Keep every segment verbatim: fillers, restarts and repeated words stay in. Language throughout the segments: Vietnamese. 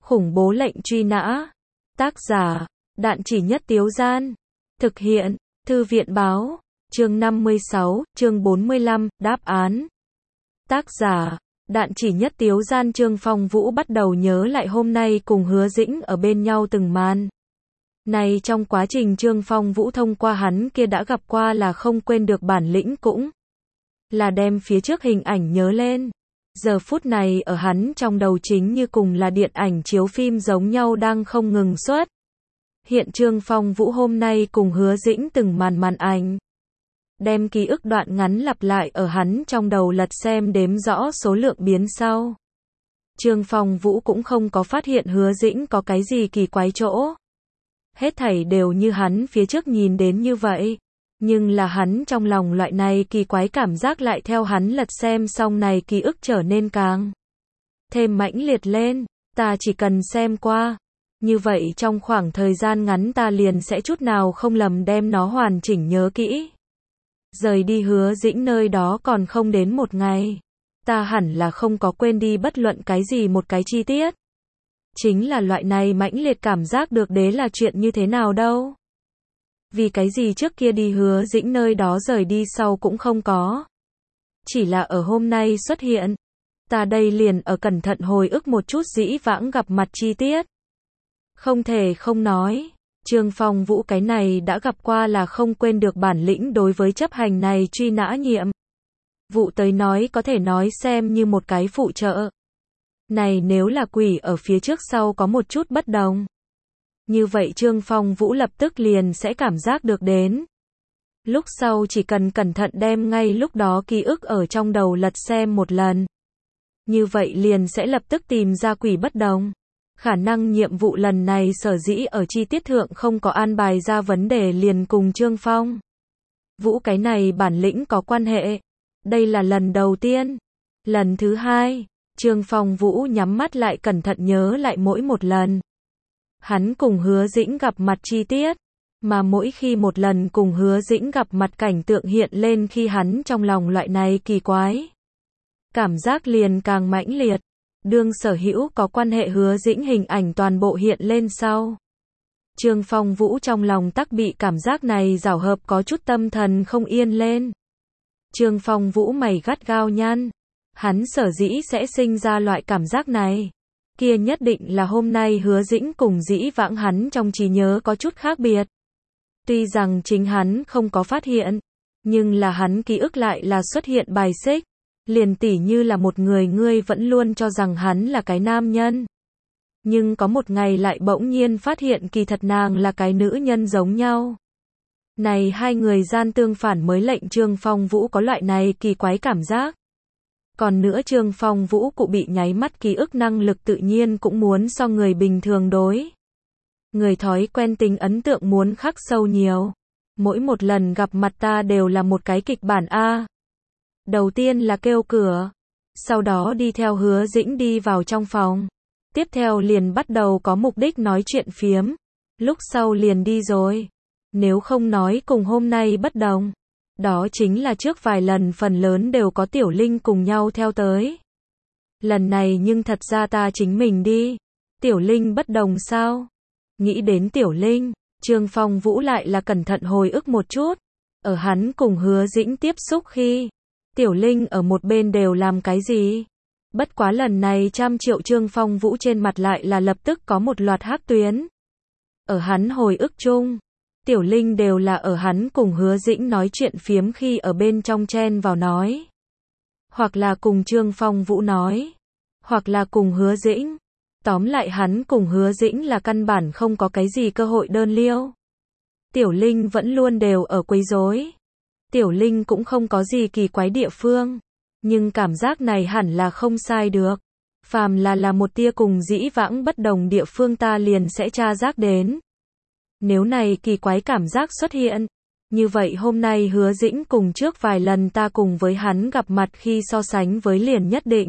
Khủng bố lệnh truy nã. Tác giả, Đạn Chỉ Nhất Tiếu Gian. Thực hiện, Thư viện Báo. Chương năm mươi sáu, chương bốn mươi lăm, đáp án. Tác giả, Đạn Chỉ Nhất Tiếu Gian. Trương Phong Vũ bắt đầu nhớ lại hôm nay cùng Hứa Dĩnh ở bên nhau từng màn. Này trong quá trình Trương Phong Vũ thông qua hắn kia đã gặp qua là không quên được bản lĩnh cũng là đem phía trước hình ảnh nhớ lên. Giờ phút này ở hắn trong đầu chính như cùng là điện ảnh chiếu phim giống nhau đang không ngừng xuất. Hiện Trương Phong Vũ hôm nay cùng Hứa Dĩnh từng màn màn ảnh. Đem ký ức đoạn ngắn lặp lại ở hắn trong đầu lật xem đếm rõ số lượng biến sau. Trương Phong Vũ cũng không có phát hiện Hứa Dĩnh có cái gì kỳ quái chỗ. Hết thảy đều như hắn phía trước nhìn đến như vậy. Nhưng là hắn trong lòng loại này kỳ quái cảm giác lại theo hắn lật xem xong này ký ức trở nên càng thêm mãnh liệt lên. Ta chỉ cần xem qua. Như vậy trong khoảng thời gian ngắn ta liền sẽ chút nào không lầm đem nó hoàn chỉnh nhớ kỹ. Rời đi Hứa Dĩnh nơi đó còn không đến một ngày. Ta hẳn là không có quên đi bất luận cái gì một cái chi tiết. Chính là loại này mãnh liệt cảm giác được đế là chuyện như thế nào đâu. Vì cái gì trước kia đi Hứa Dĩnh nơi đó rời đi sau cũng không có. Chỉ là ở hôm nay xuất hiện. Ta đây liền ở cẩn thận hồi ức một chút dĩ vãng gặp mặt chi tiết. Không thể không nói. Trương Phong Vũ cái này đã gặp qua là không quên được bản lĩnh đối với chấp hành này truy nã nhiệm. Vụ tới nói có thể nói xem như một cái phụ trợ. Này nếu là quỷ ở phía trước sau có một chút bất đồng. Như vậy Trương Phong Vũ lập tức liền sẽ cảm giác được đến. Lúc sau chỉ cần cẩn thận đem ngay lúc đó ký ức ở trong đầu lật xem một lần. Như vậy liền sẽ lập tức tìm ra quỷ bất đồng. Khả năng nhiệm vụ lần này sở dĩ ở chi tiết thượng không có an bài ra vấn đề liền cùng Trương Phong Vũ cái này bản lĩnh có quan hệ. Đây là lần đầu tiên. Lần thứ hai, Trương Phong Vũ nhắm mắt lại cẩn thận nhớ lại mỗi một lần. Hắn cùng Hứa Dĩnh gặp mặt chi tiết. Mà mỗi khi một lần cùng Hứa Dĩnh gặp mặt cảnh tượng hiện lên khi hắn trong lòng loại này kỳ quái. Cảm giác liền càng mãnh liệt. Đương sở hữu có quan hệ Hứa Dĩnh hình ảnh toàn bộ hiện lên sau. Trương Phong Vũ trong lòng tắc bị cảm giác này giảo hợp có chút tâm thần không yên lên. Trương Phong Vũ mày gắt gao nhăn. Hắn sở dĩ sẽ sinh ra loại cảm giác này. Kia nhất định là hôm nay Hứa Dĩnh cùng dĩ vãng hắn trong trí nhớ có chút khác biệt. Tuy rằng chính hắn không có phát hiện. Nhưng là hắn ký ức lại là xuất hiện bài xích. Liền tỉ như là một người ngươi vẫn luôn cho rằng hắn là cái nam nhân. Nhưng có một ngày lại bỗng nhiên phát hiện kỳ thật nàng là cái nữ nhân giống nhau. Này hai người gian tương phản mới lệnh Trương Phong Vũ có loại này kỳ quái cảm giác. Còn nữa Trương Phong Vũ cụ bị nháy mắt ký ức năng lực tự nhiên cũng muốn so người bình thường đối. Người thói quen tình ấn tượng muốn khắc sâu nhiều. Mỗi một lần gặp mặt ta đều là một cái kịch bản A. Đầu tiên là kêu cửa. Sau đó đi theo Hứa Dĩnh đi vào trong phòng. Tiếp theo liền bắt đầu có mục đích nói chuyện phiếm. Lúc sau liền đi rồi. Nếu không nói cùng hôm nay bất đồng. Đó chính là trước vài lần phần lớn đều có Tiểu Linh cùng nhau theo tới. Lần này nhưng thật ra ta chính mình đi. Tiểu Linh bất đồng sao? Nghĩ đến Tiểu Linh, Trương Phong Vũ lại là cẩn thận hồi ức một chút. Ở hắn cùng Hứa Dĩnh tiếp xúc khi Tiểu Linh ở một bên đều làm cái gì? Bất quá lần này trăm triệu Trương Phong Vũ trên mặt lại là lập tức có một loạt hắc tuyến. Ở hắn hồi ức chung, Tiểu Linh đều là ở hắn cùng Hứa Dĩnh nói chuyện phiếm khi ở bên trong chen vào nói. Hoặc là cùng Trương Phong Vũ nói. Hoặc là cùng Hứa Dĩnh. Tóm lại hắn cùng Hứa Dĩnh là căn bản không có cái gì cơ hội đơn liêu. Tiểu Linh vẫn luôn đều ở quấy rối. Tiểu Linh cũng không có gì kỳ quái địa phương. Nhưng cảm giác này hẳn là không sai được. Phàm là là một tia cùng dĩ vãng bất đồng địa phương ta liền sẽ tra giác đến. Nếu này kỳ quái cảm giác xuất hiện. Như vậy hôm nay Hứa Dĩnh cùng trước vài lần ta cùng với hắn gặp mặt khi so sánh với liền nhất định.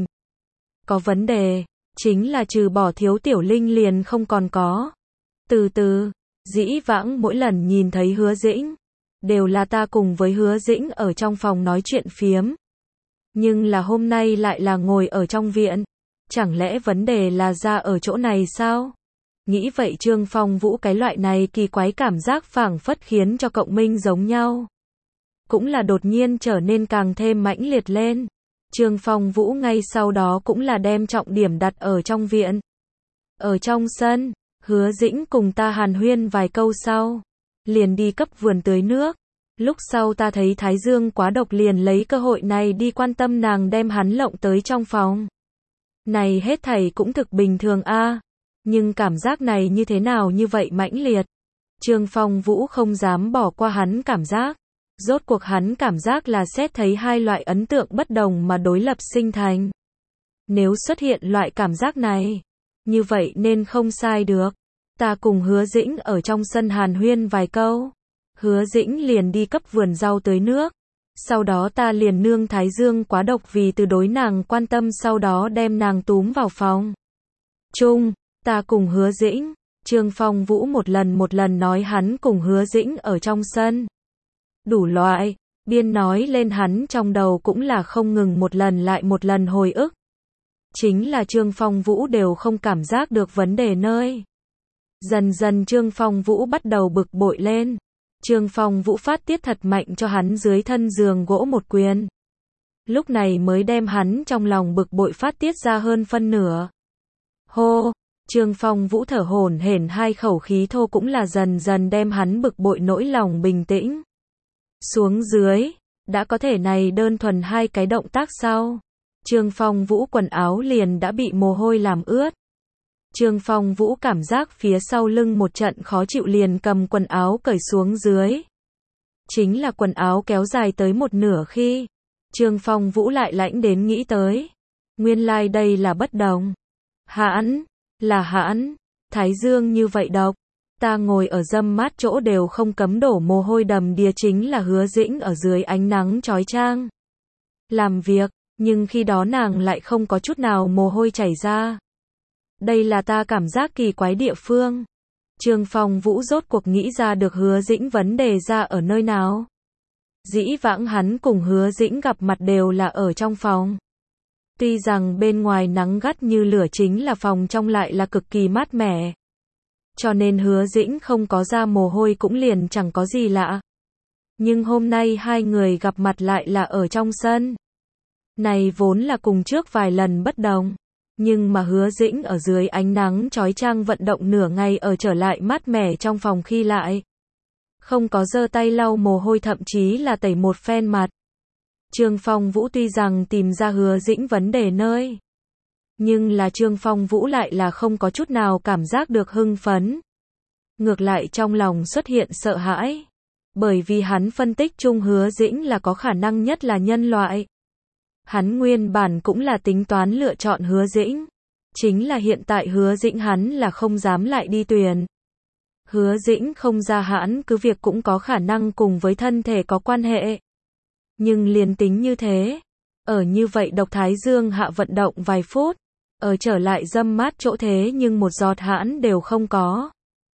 Có vấn đề. Chính là trừ bỏ thiếu Tiểu Linh liền không còn có. Từ từ. Dĩ vãng mỗi lần nhìn thấy Hứa Dĩnh. Đều là ta cùng với Hứa Dĩnh ở trong phòng nói chuyện phiếm. Nhưng là hôm nay lại là ngồi ở trong viện. Chẳng lẽ vấn đề là ra ở chỗ này sao? Nghĩ vậy Trương Phong Vũ cái loại này kỳ quái cảm giác phảng phất khiến cho cộng minh giống nhau. Cũng là đột nhiên trở nên càng thêm mãnh liệt lên. Trương Phong Vũ ngay sau đó cũng là đem trọng điểm đặt ở trong viện. Ở trong sân, Hứa Dĩnh cùng ta hàn huyên vài câu sau. Liền đi cấp vườn tưới nước. Lúc sau ta thấy Thái Dương quá độc liền lấy cơ hội này đi quan tâm nàng đem hắn lộng tới trong phòng. Này hết thảy cũng thực bình thường a, nhưng cảm giác này như thế nào như vậy mãnh liệt. Trương Phong Vũ không dám bỏ qua hắn cảm giác. Rốt cuộc hắn cảm giác là xét thấy hai loại ấn tượng bất đồng mà đối lập sinh thành. Nếu xuất hiện loại cảm giác này, như vậy nên không sai được. Ta cùng Hứa Dĩnh ở trong sân hàn huyên vài câu. Hứa Dĩnh liền đi cấp vườn rau tưới nước. Sau đó ta liền nương Thái Dương quá độc vì từ đối nàng quan tâm sau đó đem nàng túm vào phòng. Chung, ta cùng Hứa Dĩnh, Trương Phong Vũ một lần một lần nói hắn cùng Hứa Dĩnh ở trong sân. Đủ loại, biên nói lên hắn trong đầu cũng là không ngừng một lần lại một lần hồi ức. Chính là Trương Phong Vũ đều không cảm giác được vấn đề nơi. Dần dần Trương Phong Vũ bắt đầu bực bội lên. Trương Phong Vũ phát tiết thật mạnh cho hắn dưới thân giường gỗ một quyền. Lúc này mới đem hắn trong lòng bực bội phát tiết ra hơn phân nửa. Hô, Trương Phong Vũ thở hổn hển hai khẩu khí thô cũng là dần dần đem hắn bực bội nỗi lòng bình tĩnh. Xuống dưới, đã có thể này đơn thuần hai cái động tác sau. Trương Phong Vũ quần áo liền đã bị mồ hôi làm ướt. Trương Phong Vũ cảm giác phía sau lưng một trận khó chịu liền cầm quần áo cởi xuống dưới. Chính là quần áo kéo dài tới một nửa khi, Trương Phong Vũ lại lãnh đến nghĩ tới. Nguyên lai like đây là bất đồng. Hãn, là hãn, Thái Dương như vậy độc. Ta ngồi ở râm mát chỗ đều không cấm đổ mồ hôi đầm đìa chính là Hứa Dĩnh ở dưới ánh nắng chói chang. Làm việc, nhưng khi đó nàng lại không có chút nào mồ hôi chảy ra. Đây là ta cảm giác kỳ quái địa phương. Trương Phong Vũ rốt cuộc nghĩ ra được Hứa Dĩnh vấn đề ra ở nơi nào. Dĩ vãng hắn cùng Hứa Dĩnh gặp mặt đều là ở trong phòng. Tuy rằng bên ngoài nắng gắt như lửa chính là phòng trong lại là cực kỳ mát mẻ. Cho nên Hứa Dĩnh không có ra mồ hôi cũng liền chẳng có gì lạ. Nhưng hôm nay hai người gặp mặt lại là ở trong sân. Này vốn là cùng trước vài lần bất đồng. Nhưng mà Hứa Dĩnh ở dưới ánh nắng chói chang vận động nửa ngày ở trở lại mát mẻ trong phòng khi lại. Không có giơ tay lau mồ hôi thậm chí là tẩy một phen mặt. Trương Phong Vũ tuy rằng tìm ra Hứa Dĩnh vấn đề nơi. Nhưng là Trương Phong Vũ lại là không có chút nào cảm giác được hưng phấn. Ngược lại trong lòng xuất hiện sợ hãi. Bởi vì hắn phân tích chung Hứa Dĩnh là có khả năng nhất là nhân loại. Hắn nguyên bản cũng là tính toán lựa chọn Hứa Dĩnh. Chính là hiện tại Hứa Dĩnh hắn là không dám lại đi tuyển. Hứa Dĩnh không ra hãn cứ việc cũng có khả năng cùng với thân thể có quan hệ. Nhưng liền tính như thế. Ở như vậy độc Thái Dương hạ vận động vài phút. Ở trở lại râm mát chỗ thế nhưng một giọt hãn đều không có.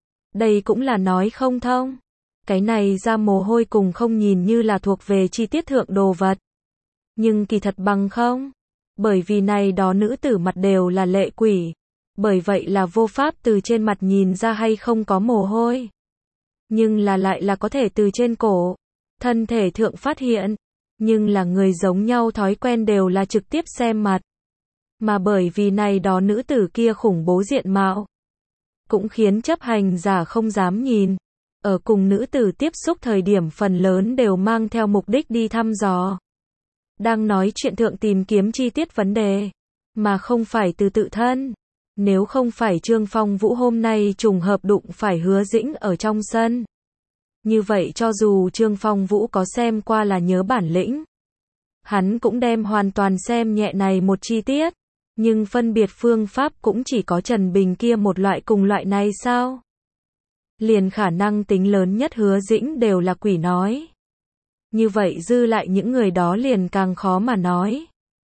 Đây cũng là nói không thông. Cái này ra mồ hôi cùng không nhìn như là thuộc về chi tiết thượng đồ vật. Nhưng kỳ thật bằng không. Bởi vì này đó nữ tử mặt đều là lệ quỷ. Bởi vậy là vô pháp từ trên mặt nhìn ra hay không có mồ hôi. Nhưng là lại là có thể từ trên cổ, thân thể thượng phát hiện. Nhưng là người giống nhau thói quen đều là trực tiếp xem mặt. Mà bởi vì này đó nữ tử kia khủng bố diện mạo. Cũng khiến chấp hành giả không dám nhìn. Ở cùng nữ tử tiếp xúc thời điểm phần lớn đều mang theo mục đích đi thăm dò. Đang nói chuyện thượng tìm kiếm chi tiết vấn đề. Mà không phải từ tự thân. Nếu không phải Trương Phong Vũ hôm nay trùng hợp đụng phải Hứa Dĩnh ở trong sân. Như vậy cho dù Trương Phong Vũ có xem qua là nhớ bản lĩnh. Hắn cũng đem hoàn toàn xem nhẹ này một chi tiết. Nhưng phân biệt phương pháp cũng chỉ có Trần Bình kia một loại cùng loại này sao? Liền khả năng tính lớn nhất Hứa Dĩnh đều là quỷ nói. Như vậy dư lại những người đó liền càng khó mà nói.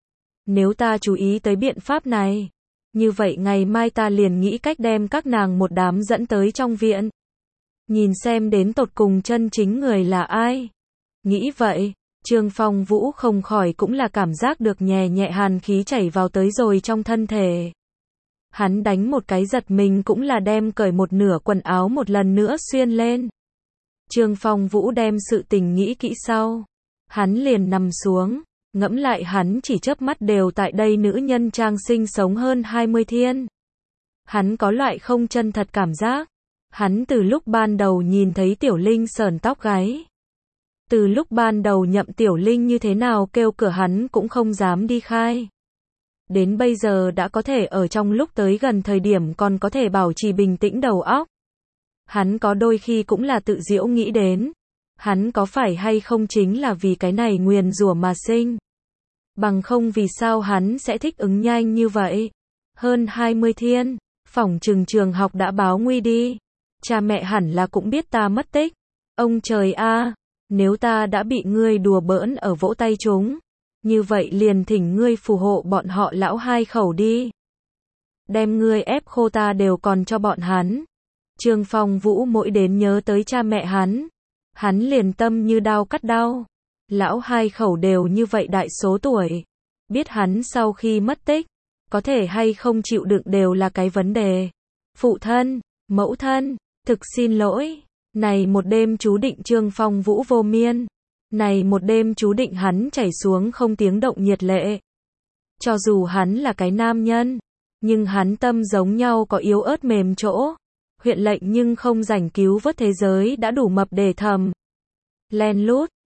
Nếu ta chú ý tới biện pháp này, như vậy ngày mai ta liền nghĩ cách đem các nàng một đám dẫn tới trong viện. Nhìn xem đến tột cùng chân chính người là ai. Nghĩ vậy, Trương Phong Vũ không khỏi cũng là cảm giác được nhẹ nhẹ hàn khí chảy vào tới rồi trong thân thể. Hắn đánh một cái giật mình cũng là đem cởi một nửa quần áo một lần nữa xuyên lên. Trương Phong Vũ đem sự tình nghĩ kỹ sau. Hắn liền nằm xuống, ngẫm lại hắn chỉ chớp mắt đều tại đây nữ nhân trang sinh sống hơn hai mươi thiên. Hắn có loại không chân thật cảm giác. Hắn từ lúc ban đầu nhìn thấy Tiểu Linh sờn tóc gáy. Từ lúc ban đầu nhậm Tiểu Linh như thế nào kêu cửa hắn cũng không dám đi khai. Đến bây giờ đã có thể ở trong lúc tới gần thời điểm còn có thể bảo trì bình tĩnh đầu óc. Hắn có đôi khi cũng là tự giễu nghĩ đến. Hắn có phải hay không chính là vì cái này nguyền rủa mà sinh. Bằng không vì sao hắn sẽ thích ứng nhanh như vậy. Hơn hai mươi thiên, phỏng chừng trường học đã báo nguy đi. Cha mẹ hẳn là cũng biết ta mất tích. Ông trời a, nếu ta đã bị ngươi đùa bỡn ở vỗ tay chúng, như vậy liền thỉnh ngươi phù hộ bọn họ lão hai khẩu đi. Đem ngươi ép khô ta đều còn cho bọn hắn. Trương Phong Vũ mỗi đến nhớ tới cha mẹ hắn, hắn liền tâm như đao cắt đau. Lão hai khẩu đều như vậy đại số tuổi, biết hắn sau khi mất tích, có thể hay không chịu đựng đều là cái vấn đề. Phụ thân, mẫu thân, thực xin lỗi. Này một đêm chú định Trương Phong Vũ vô miên. Này một đêm chú định hắn chảy xuống không tiếng động nhiệt lệ. Cho dù hắn là cái nam nhân, nhưng hắn tâm giống nhau có yếu ớt mềm chỗ. Huyện lệnh nhưng không rảnh cứu vớt thế giới đã đủ mập để thầm. Len lút,